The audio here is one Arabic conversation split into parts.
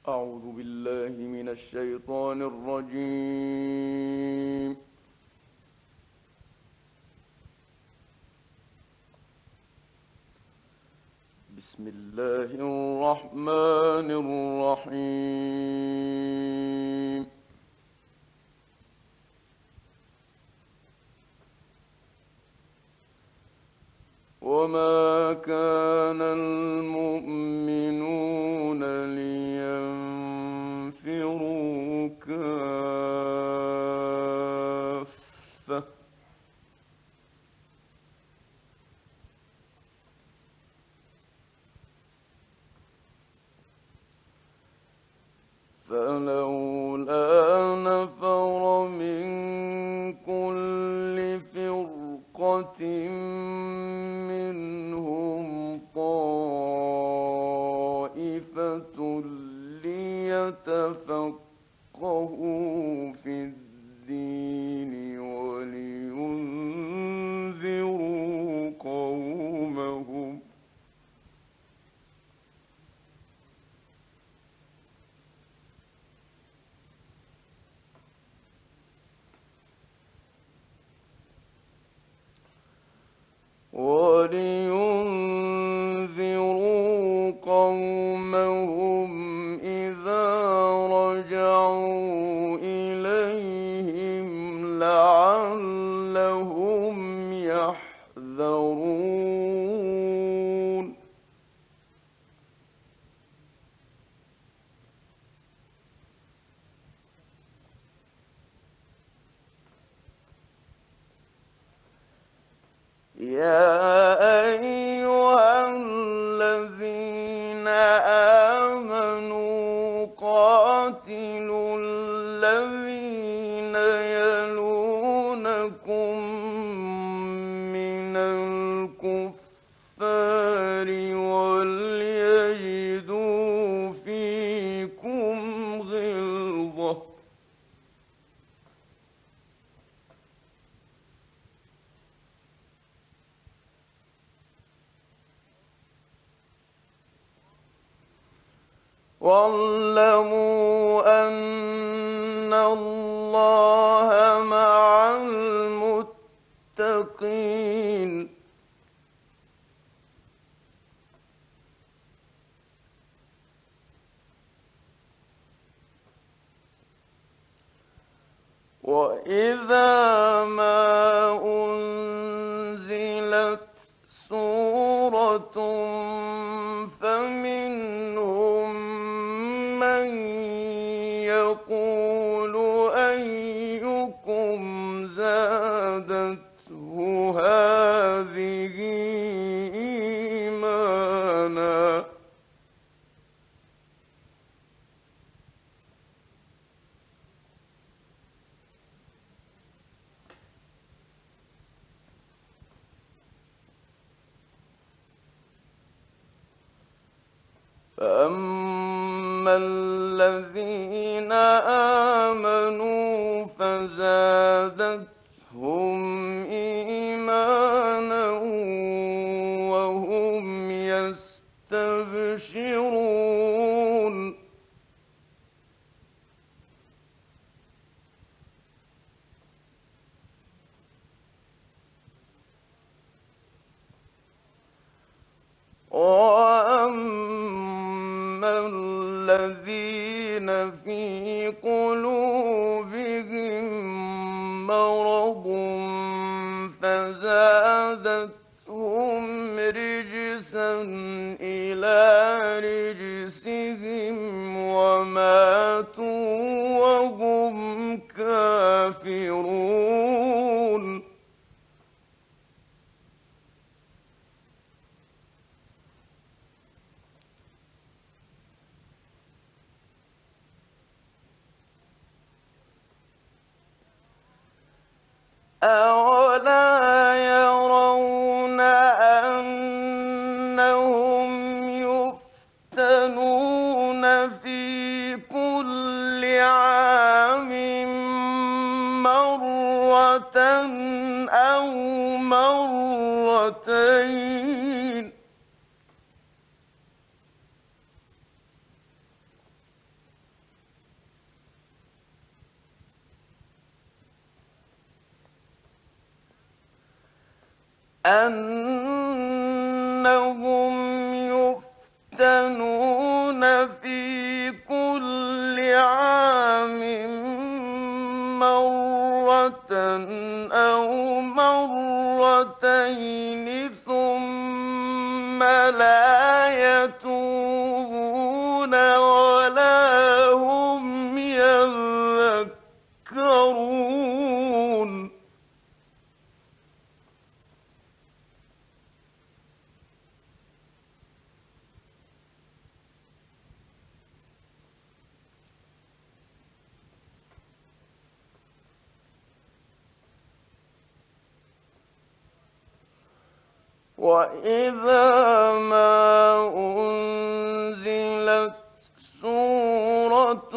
أعوذ بالله من الشيطان الرجيم. بسم الله الرحمن الرحيم. وما كان المؤمنون لينفروا كافة فلولا نفر من كل فرقة منهم طائفة ليتفقهوا في الدين ولينذروا قومهم. إذا رجعوا إليهم لعلهم يحذرون. يا أيها الذين آمنوا قاتلوا الذين يلونكم من الكفار وليجدوا فيكم غلظة. واعلموا أن الله مع المتقين. وإذا ما أنزلت سورة فمنهم من يقول أيكم زادته هذه إيمانا. فأما الذين آمنوا فزادتهم إيمانا وهم يستبشرون. وأما الذين في قلوبهم مرض فزادتهم رجسا إلى رجسهم وماتوا وهم كافرون. أولا يرون أنهم يفتنون في كل عام مرة أو مرتين أنهم يفتنون في كل عام مرة أو مرتين ثم لا يتوبون ولا هم يذكرون. وإذا ما أنزلت سورة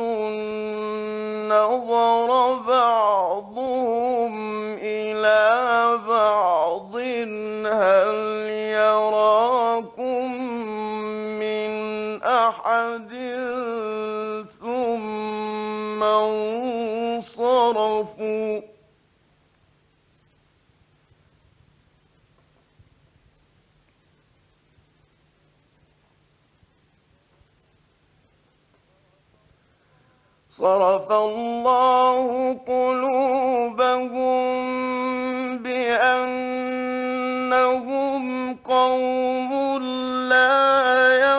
نظر بعضهم إلى بعض هل يراكم من أحد ثم انصرفوا. صرف الله قلوبهم بأنهم قوم لا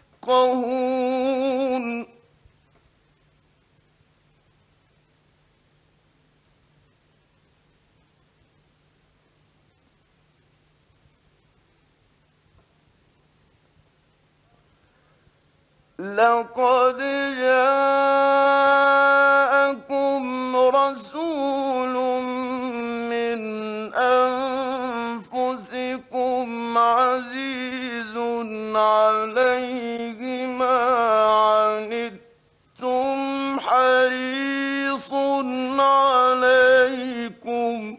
يفقهون. لقد جاءكم رسول من أنفسكم عزيز عليه ما عنتم حريص عليكم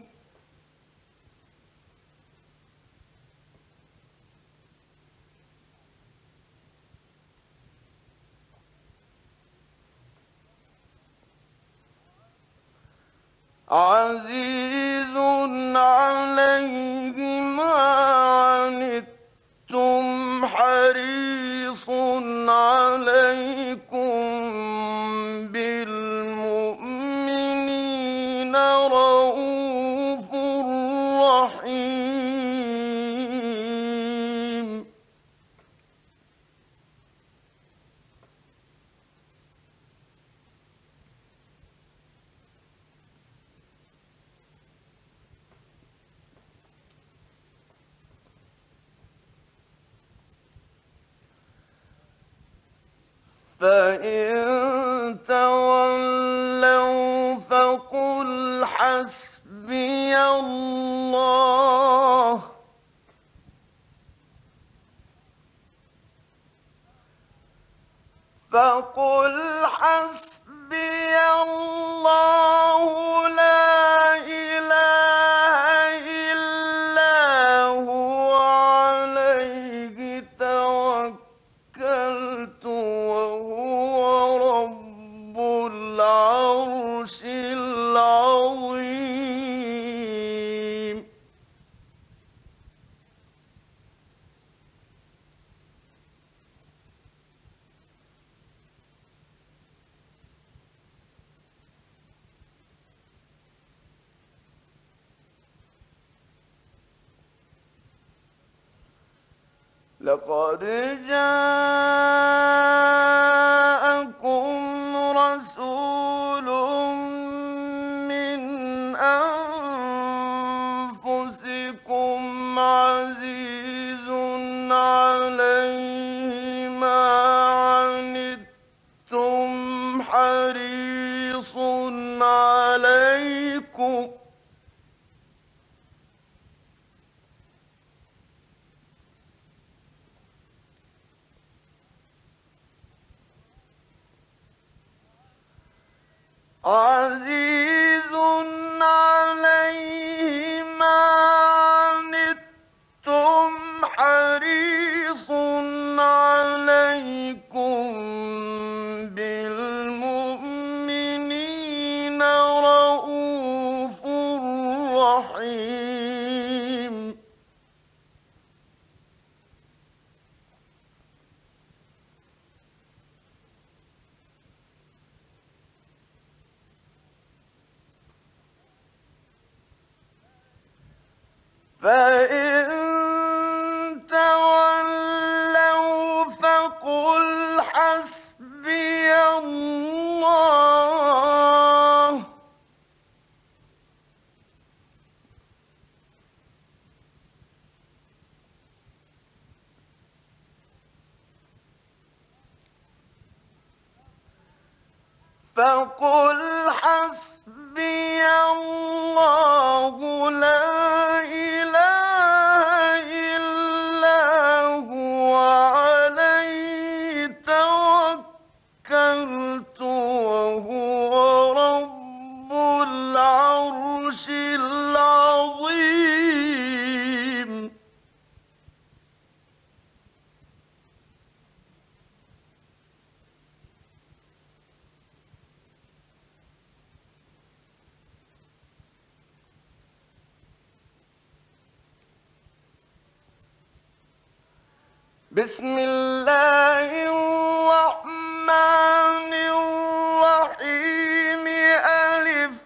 عزيز عليه ما عنتم حريص عليكم بالمؤمنين رءوف رحيم. فإن تولوا فقل حسبي الله لا إله إلا هو عليه توكلت وهو رب العرش العظيم. لقد جاءكم رسول من أنفسكم عزيز عليه ما عنتم حريص عليكم عزيز عليه ما عنتم حريص عليكم بالمؤمنين رءوف رحيم. فإن تولوا فقل حسبي الله فقل حسبي الله لا إله إلا هو عليه توكلت وهو رب العرش العظيم بسم الله الرحمن الرحيم ألف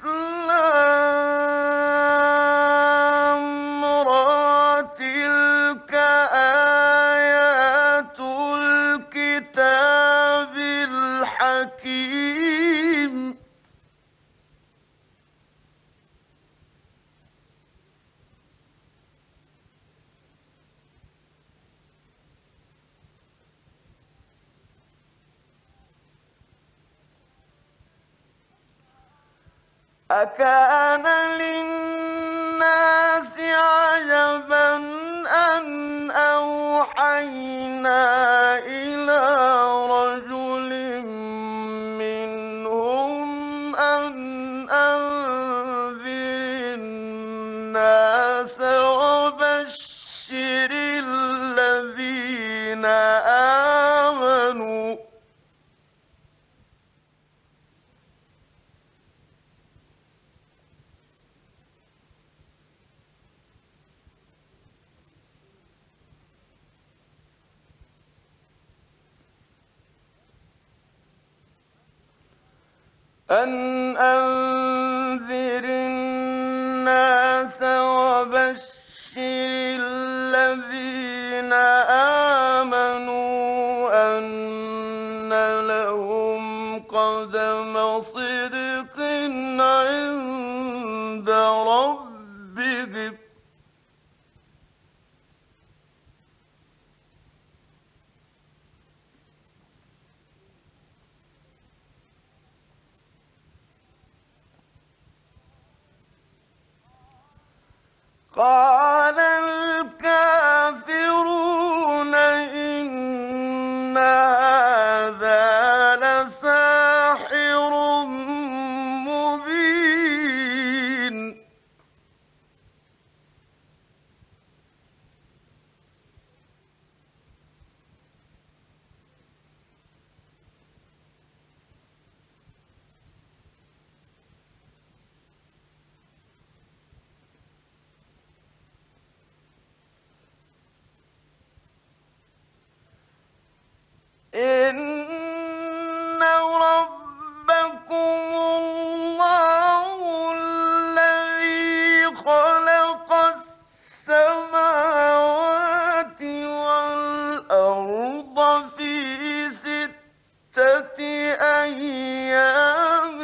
لام را تلك آيات الكتاب الحكيم أكان للناس عجبا أن أوحينا إلى رجل منهم أن أنذر الناس وبشر الذين آمنوا وبشر الذين آمنوا أن لهم قدم صدق عند ربهم قال الكافرون إن هذا لساحر مبين إن ربكم الله الذي خلق السماوات والأرض في 6 أيام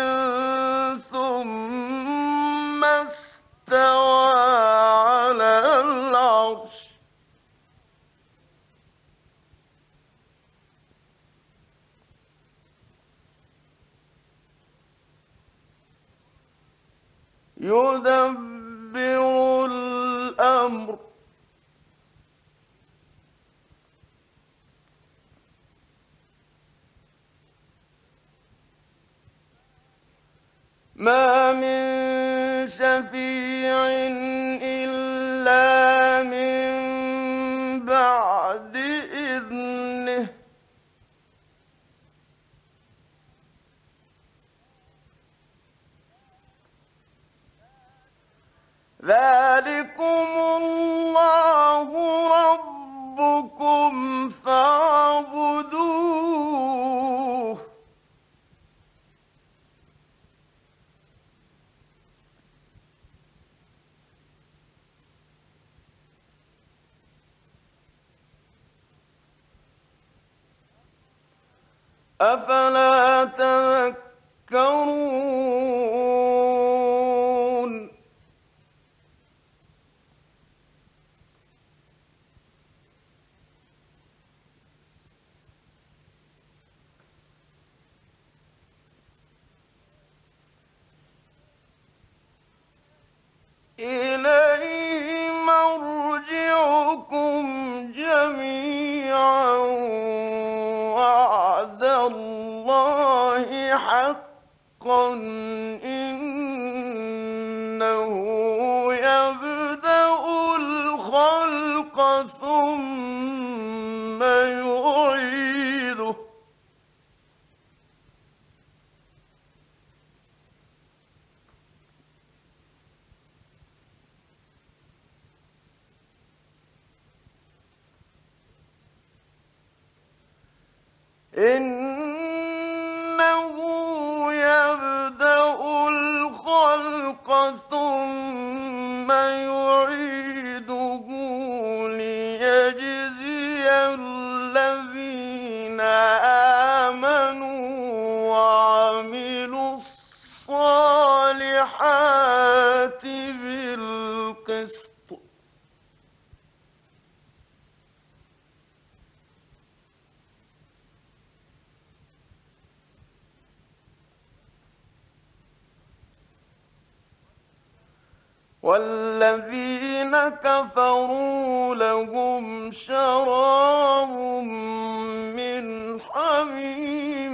ثم استوى على العرش يدبر الأمر ما من شفيع إلا من بعد إذنه ذلكم الله ربكم فاعبدوه أفلا تذكرون إليه مرجعكم جميعا وعد الله حقا إنه يبدأ الخلق ثم يعيده إنه يبدأ الخلق ثم يعيده ليجزي الذين آمنوا وعملوا الصالحات بالقسط والذين كفروا لهم شراب من حميم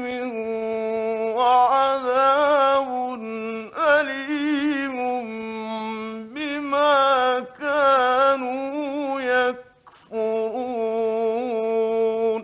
وعذاب أليم بما كانوا يكفرون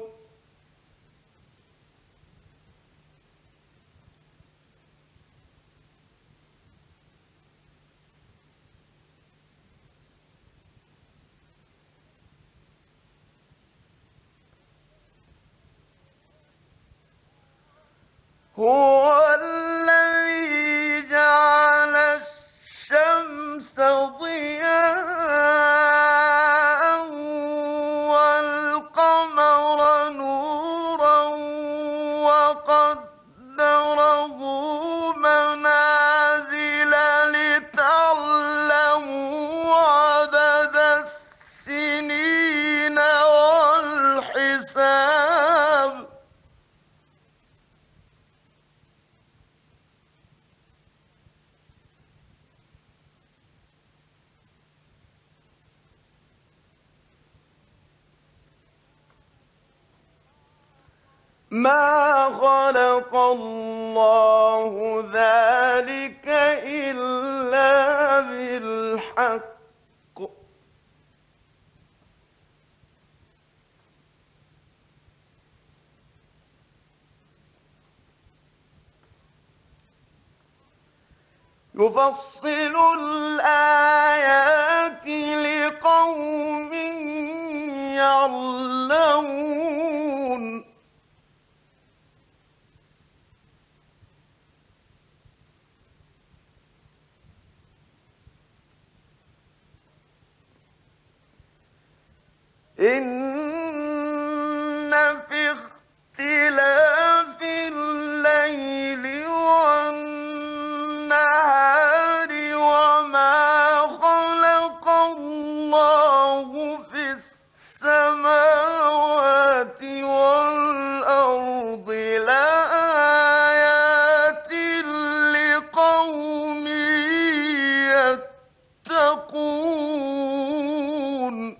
هو الذي جعل الشمس ضياء والقمر نورا وقدره منازل لتعلموا عدد السنين والحساب ما خلق الله ذلك إلا بالحق يفصل الآيات لقوم يعلمون إن في اختلاف الليل والنهار وما خلق الله في السماوات والأرض لآيات لقوم يتقون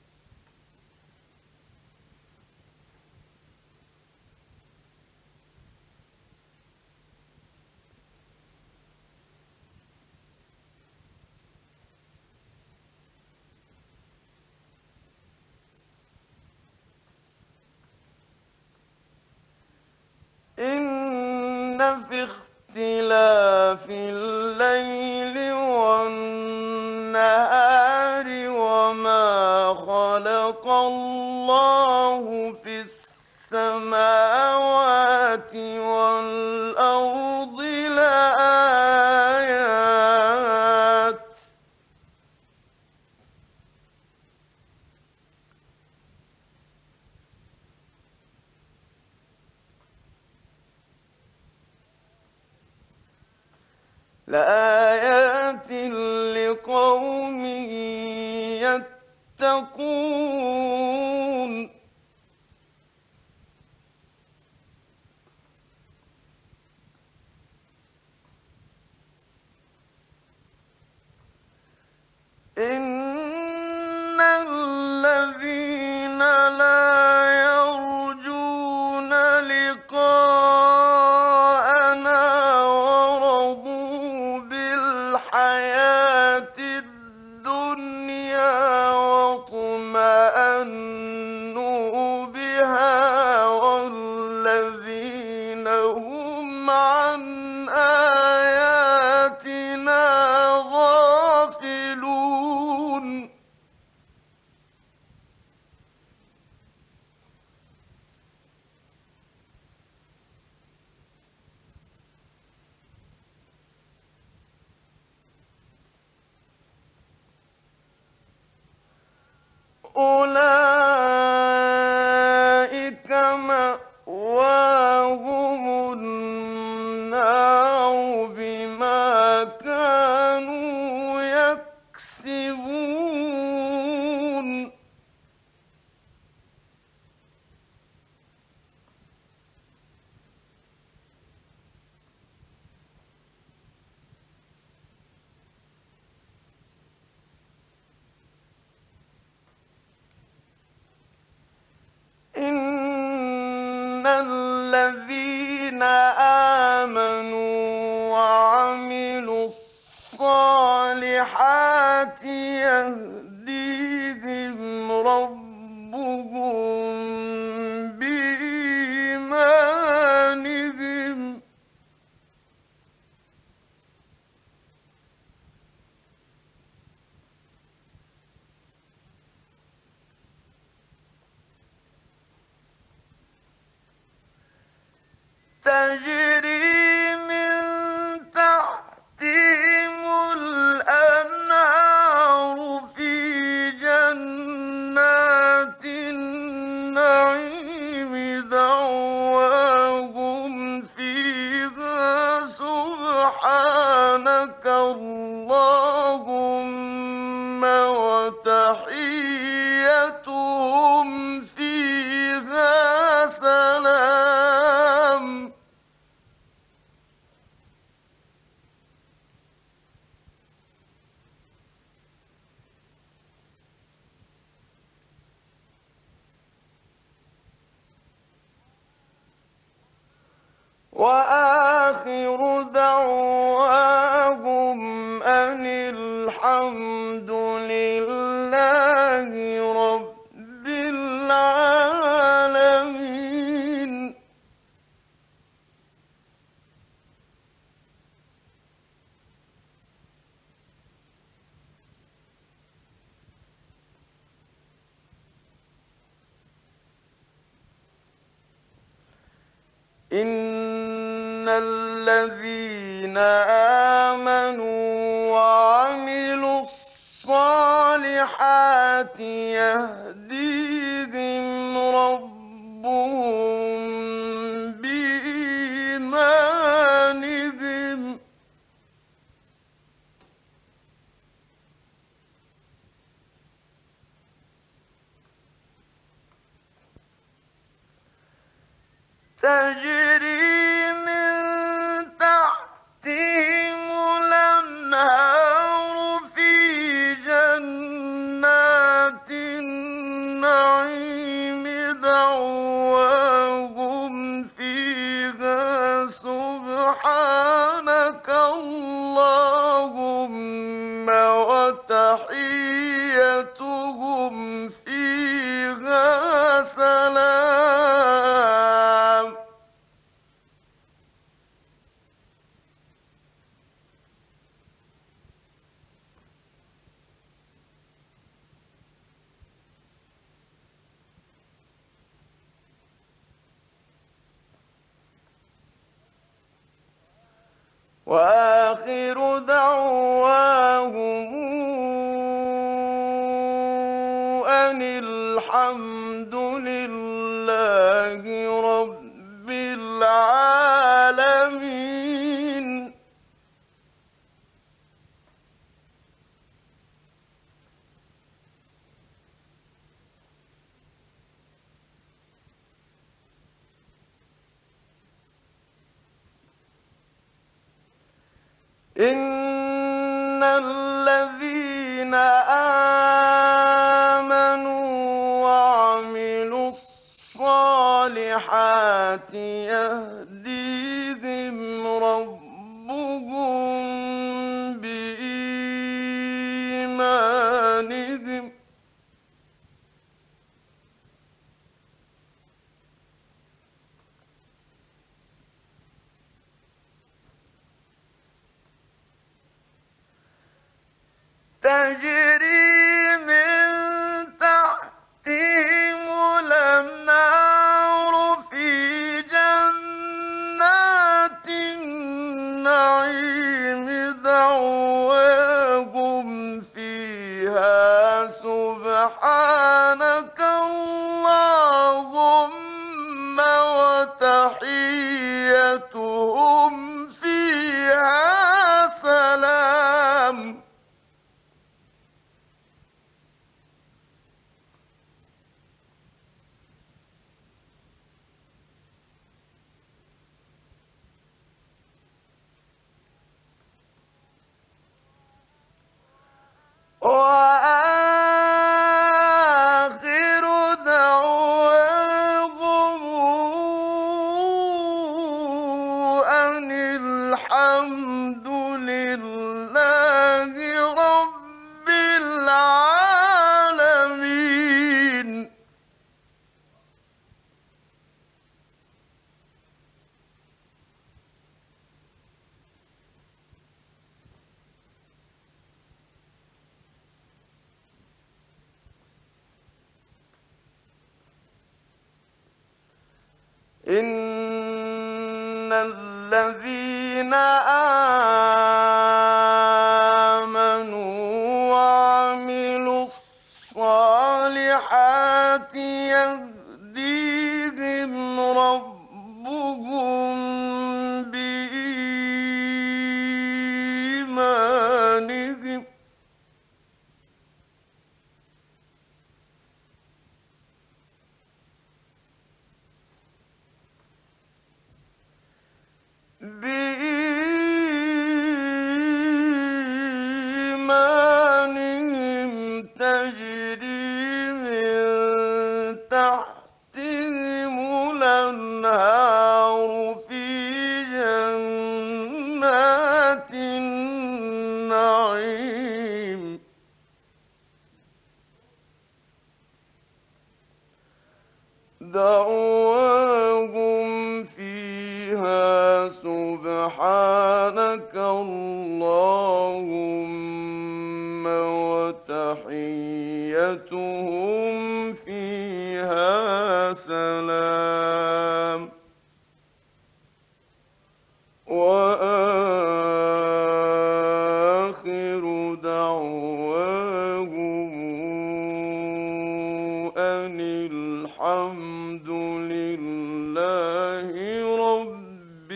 إن في اختلاف الليل والنهار وما خلق الله في السماوات والأرض لآيات لآيات لقوم يتقون إن الذين لا يرجون لقاءنا ورضوا بالحياة الدنيا واطمأنوا بها والذين هم عن آياتنا غافلون أولئك مأواهم النار بما كانوا يكسبون إن الذين آمنوا وعملوا الصالحات يهديهم ربهم بإيمانهم تجري من تحتهم الأنهار في جنات النعيم دعواهم فيها سبحانك اللهم وتحيتهم فيها سلام وآخر دعواهم أن الحمد لله رب العالمين إن الذين آمنوا وعملوا الصالحات يهديهم ربهم بإيمانهم تجري من تحتهم الأنهار في جنات النعيم دعواهم فيها سبحانك اللهم وتحيتهم فيها سلام وآخر دعواهم أن الحمد لله رب العالمين إن الذين آمنوا وعملوا الصالحات يهديهم ربهم بإيمانهم تجري من تحتهم الأنهار في جنات النعيم دعواهم فيها سبحانك اللهم وتحيتهم فيها سلام وآخر دعواهم أن الحمد لله رب العالمين إن الذين آمنوا وعملوا الصالحات يهديهم ربهم بإيمانهم تجري من تحتهم الأنهار في جنات النعيم دعواهم فيها سبحانك اللهم وتحيتهم فيها سلام وآخر دعواهم أن الحمد لله رب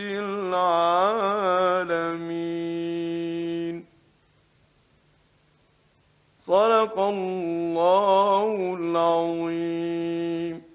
العالمين صدق الله العظيم.